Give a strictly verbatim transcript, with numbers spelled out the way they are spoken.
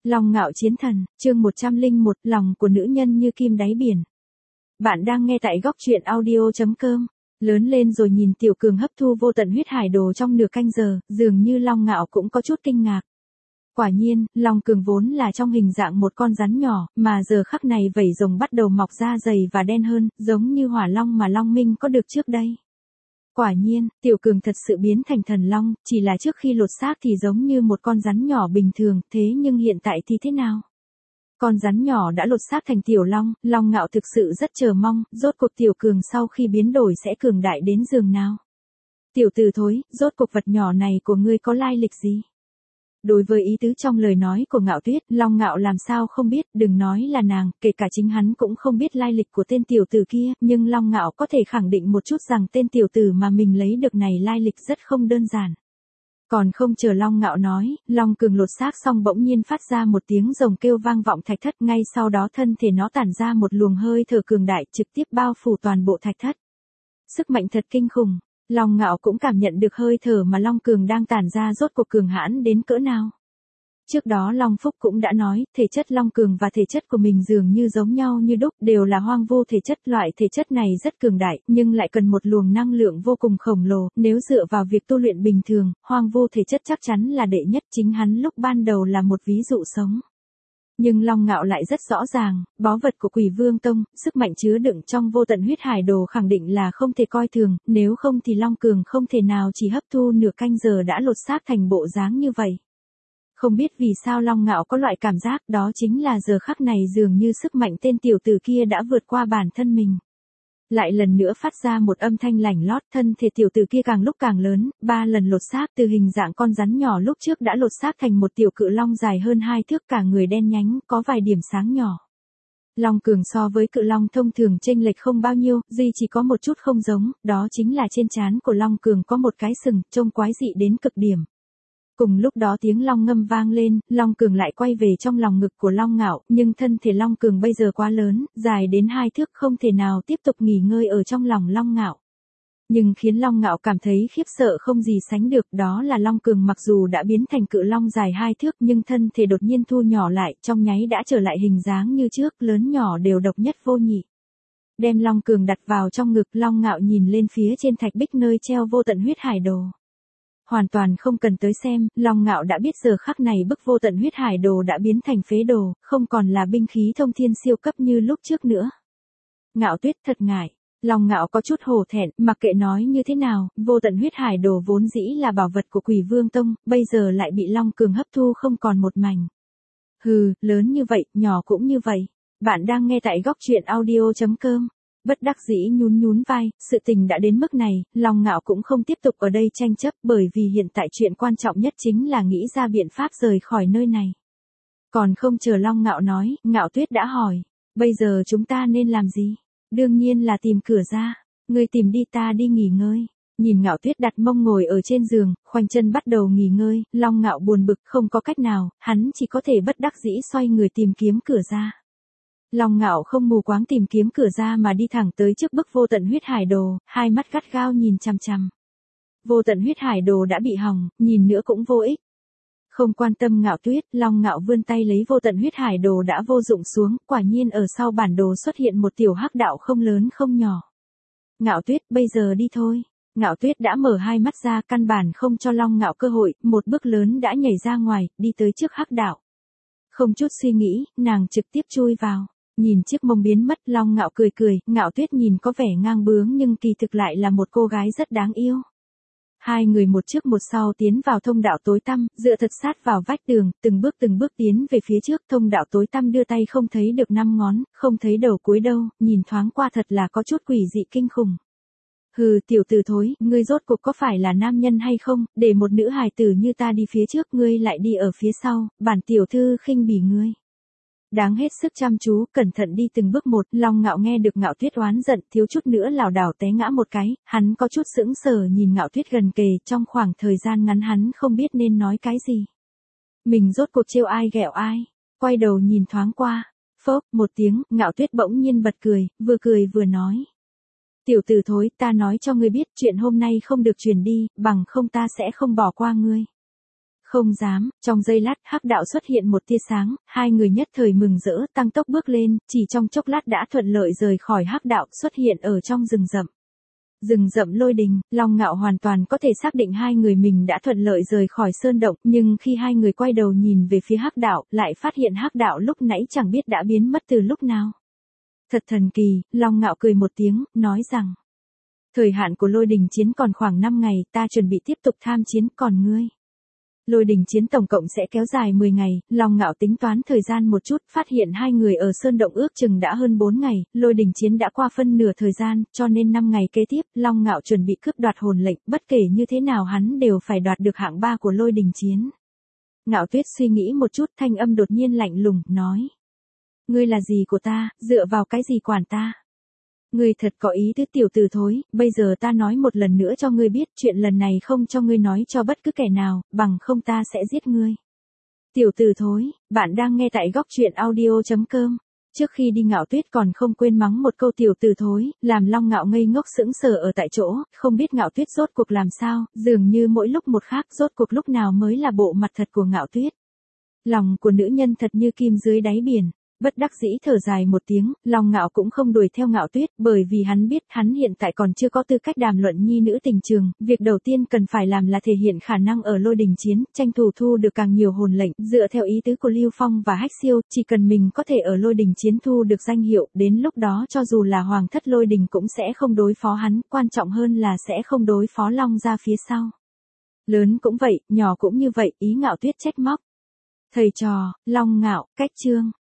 Long Ngạo Chiến Thần, chương một trăm lẻ một, lòng của nữ nhân như kim đáy biển. Bạn đang nghe tại góc truyện audio chấm com. Lớn lên rồi nhìn Tiểu Cường hấp thu vô tận huyết hải đồ trong nửa canh giờ, dường như Long Ngạo cũng có chút kinh ngạc. Quả nhiên, Long Cường vốn là trong hình dạng một con rắn nhỏ, mà giờ khắc này vảy rồng bắt đầu mọc ra dày và đen hơn, giống như hỏa long mà Long Minh có được trước đây. Quả nhiên, Tiểu Cường thật sự biến thành thần long, chỉ là trước khi lột xác thì giống như một con rắn nhỏ bình thường, thế nhưng hiện tại thì thế nào? Con rắn nhỏ đã lột xác thành Tiểu Long, Long Ngạo thực sự rất chờ mong, rốt cuộc Tiểu Cường sau khi biến đổi sẽ cường đại đến giường nào? Tiểu tử thối, rốt cuộc vật nhỏ này của ngươi có lai lịch gì? Đối với ý tứ trong lời nói của Ngạo Tuyết, Long Ngạo làm sao không biết, đừng nói là nàng, kể cả chính hắn cũng không biết lai lịch của tên tiểu tử kia, nhưng Long Ngạo có thể khẳng định một chút rằng tên tiểu tử mà mình lấy được này lai lịch rất không đơn giản. Còn không chờ Long Ngạo nói, Long Cường lột xác xong bỗng nhiên phát ra một tiếng rồng kêu vang vọng thạch thất, ngay sau đó thân thể nó tản ra một luồng hơi thở cường đại trực tiếp bao phủ toàn bộ thạch thất. Sức mạnh thật kinh khủng. Long Ngạo cũng cảm nhận được hơi thở mà Long Cường đang tản ra rốt cuộc cường hãn đến cỡ nào. Trước đó Long Phúc cũng đã nói, thể chất Long Cường và thể chất của mình dường như giống nhau như đúc, đều là hoang vu thể chất. Loại thể chất này rất cường đại, nhưng lại cần một luồng năng lượng vô cùng khổng lồ, nếu dựa vào việc tu luyện bình thường, hoang vu thể chất chắc chắn là đệ nhất, chính hắn lúc ban đầu là một ví dụ sống. Nhưng Long Ngạo lại rất rõ ràng, báu vật của Quỷ Vương Tông, sức mạnh chứa đựng trong vô tận huyết hải đồ khẳng định là không thể coi thường, nếu không thì Long Cường không thể nào chỉ hấp thu nửa canh giờ đã lột xác thành bộ dáng như vậy. Không biết vì sao Long Ngạo có loại cảm giác đó chính là giờ khắc này dường như sức mạnh tên tiểu tử kia đã vượt qua bản thân mình. Lại lần nữa phát ra một âm thanh lảnh lót, thân thể tiểu tử kia càng lúc càng lớn, ba lần lột xác từ hình dạng con rắn nhỏ lúc trước đã lột xác thành một tiểu cự long dài hơn hai thước, cả người đen nhánh, có vài điểm sáng nhỏ. Long Cường so với cự long thông thường chênh lệch không bao nhiêu, duy chỉ có một chút không giống, đó chính là trên trán của Long Cường có một cái sừng, trông quái dị đến cực điểm. Cùng lúc đó tiếng long ngâm vang lên, Long Cường lại quay về trong lòng ngực của Long Ngạo, nhưng thân thể Long Cường bây giờ quá lớn, dài đến hai thước, không thể nào tiếp tục nghỉ ngơi ở trong lòng Long Ngạo. Nhưng khiến Long Ngạo cảm thấy khiếp sợ không gì sánh được, đó là Long Cường mặc dù đã biến thành cự long dài hai thước nhưng thân thể đột nhiên thu nhỏ lại, trong nháy đã trở lại hình dáng như trước, lớn nhỏ đều độc nhất vô nhị. Đem Long Cường đặt vào trong ngực, Long Ngạo nhìn lên phía trên thạch bích nơi treo vô tận huyết hải đồ. Hoàn toàn không cần tới xem, Long Ngạo đã biết giờ khắc này bức vô tận huyết hải đồ đã biến thành phế đồ, không còn là binh khí thông thiên siêu cấp như lúc trước nữa. Ngạo Tuyết thật ngại. Long Ngạo có chút hổ thẹn, mặc kệ nói như thế nào, vô tận huyết hải đồ vốn dĩ là bảo vật của Quỷ Vương Tông, bây giờ lại bị Long Cường hấp thu không còn một mảnh. Hừ, lớn như vậy, nhỏ cũng như vậy. Bạn đang nghe tại góc truyện audio chấm com. Bất đắc dĩ nhún nhún vai, sự tình đã đến mức này, Long Ngạo cũng không tiếp tục ở đây tranh chấp, bởi vì hiện tại chuyện quan trọng nhất chính là nghĩ ra biện pháp rời khỏi nơi này. Còn không chờ Long Ngạo nói, Ngạo Tuyết đã hỏi, bây giờ chúng ta nên làm gì? Đương nhiên là tìm cửa ra, ngươi tìm đi, ta đi nghỉ ngơi. Nhìn Ngạo Tuyết đặt mông ngồi ở trên giường, khoanh chân bắt đầu nghỉ ngơi, Long Ngạo buồn bực không có cách nào, hắn chỉ có thể bất đắc dĩ xoay người tìm kiếm cửa ra. Long Ngạo không mù quáng tìm kiếm cửa ra mà đi thẳng tới trước bức vô tận huyết hải đồ, hai mắt gắt gao nhìn chằm chằm. Vô tận huyết hải đồ đã bị hỏng, nhìn nữa cũng vô ích. Không quan tâm Ngạo Tuyết, Long Ngạo vươn tay lấy vô tận huyết hải đồ đã vô dụng xuống, quả nhiên ở sau bản đồ xuất hiện một tiểu hắc đạo không lớn không nhỏ. Ngạo Tuyết, bây giờ đi thôi. Ngạo Tuyết đã mở hai mắt ra, căn bản không cho Long Ngạo cơ hội, một bước lớn đã nhảy ra ngoài, đi tới trước hắc đạo. Không chút suy nghĩ, nàng trực tiếp chui vào. Nhìn chiếc mông biến mất, Long Ngạo cười cười, Ngạo Tuyết nhìn có vẻ ngang bướng nhưng kỳ thực lại là một cô gái rất đáng yêu. Hai người một trước một sau tiến vào thông đạo tối tăm, dựa thật sát vào vách tường, từng bước từng bước tiến về phía trước, thông đạo tối tăm đưa tay không thấy được năm ngón, không thấy đầu cuối đâu, nhìn thoáng qua thật là có chút quỷ dị kinh khủng. Hừ, tiểu tử thối, ngươi rốt cuộc có phải là nam nhân hay không, để một nữ hài tử như ta đi phía trước, ngươi lại đi ở phía sau, bản tiểu thư khinh bỉ ngươi. Đáng hết sức chăm chú, cẩn thận đi từng bước một, Long Ngạo nghe được Ngạo Tuyết oán giận, thiếu chút nữa lảo đảo té ngã một cái, hắn có chút sững sờ nhìn Ngạo Tuyết gần kề, trong khoảng thời gian ngắn hắn không biết nên nói cái gì. Mình rốt cuộc trêu ai ghẹo ai, quay đầu nhìn thoáng qua, phốc, một tiếng, Ngạo Tuyết bỗng nhiên bật cười, vừa cười vừa nói. Tiểu tử thối, ta nói cho ngươi biết chuyện hôm nay không được truyền đi, bằng không ta sẽ không bỏ qua ngươi. Không dám, trong giây lát hắc đạo xuất hiện một tia sáng, hai người nhất thời mừng rỡ tăng tốc bước lên, chỉ trong chốc lát đã thuận lợi rời khỏi hắc đạo xuất hiện ở trong rừng rậm. Rừng rậm Lôi Đình, Long Ngạo hoàn toàn có thể xác định hai người mình đã thuận lợi rời khỏi sơn động, nhưng khi hai người quay đầu nhìn về phía hắc đạo, lại phát hiện hắc đạo lúc nãy chẳng biết đã biến mất từ lúc nào. Thật thần kỳ, Long Ngạo cười một tiếng, nói rằng. Thời hạn của Lôi Đình chiến còn khoảng năm ngày, ta chuẩn bị tiếp tục tham chiến, còn ngươi. Lôi Đình chiến tổng cộng sẽ kéo dài mười ngày, Long Ngạo tính toán thời gian một chút, phát hiện hai người ở sơn động ước chừng đã hơn bốn ngày, Lôi Đình chiến đã qua phân nửa thời gian, cho nên năm ngày kế tiếp, Long Ngạo chuẩn bị cướp đoạt hồn lệnh, bất kể như thế nào hắn đều phải đoạt được hạng ba của Lôi Đình chiến. Ngạo Tuyết suy nghĩ một chút, thanh âm đột nhiên lạnh lùng, nói. Ngươi là gì của ta, dựa vào cái gì quản ta? Ngươi thật có ý tứ tiểu tử thối, bây giờ ta nói một lần nữa cho ngươi biết, chuyện lần này không cho ngươi nói cho bất cứ kẻ nào, bằng không ta sẽ giết ngươi. Tiểu tử thối, bạn đang nghe tại góc truyện audio chấm com. Trước khi đi Ngạo Tuyết còn không quên mắng một câu tiểu tử thối, làm Long Ngạo ngây ngốc sững sờ ở tại chỗ, không biết Ngạo Tuyết rốt cuộc làm sao, dường như mỗi lúc một khác, rốt cuộc lúc nào mới là bộ mặt thật của Ngạo Tuyết. Lòng của nữ nhân thật như kim dưới đáy biển. Bất đắc dĩ thở dài một tiếng, Long Ngạo cũng không đuổi theo Ngạo Tuyết, bởi vì hắn biết hắn hiện tại còn chưa có tư cách đàm luận nhi nữ tình trường, việc đầu tiên cần phải làm là thể hiện khả năng ở Lôi Đình chiến, tranh thủ thu được càng nhiều hồn lệnh, dựa theo ý tứ của Lưu Phong và Hách Siêu, chỉ cần mình có thể ở Lôi Đình chiến thu được danh hiệu, đến lúc đó cho dù là Hoàng thất Lôi Đình cũng sẽ không đối phó hắn, quan trọng hơn là sẽ không đối phó Long gia phía sau. Lớn cũng vậy, nhỏ cũng như vậy, ý Ngạo Tuyết trách móc. Thầy trò, Long Ngạo, cách chương.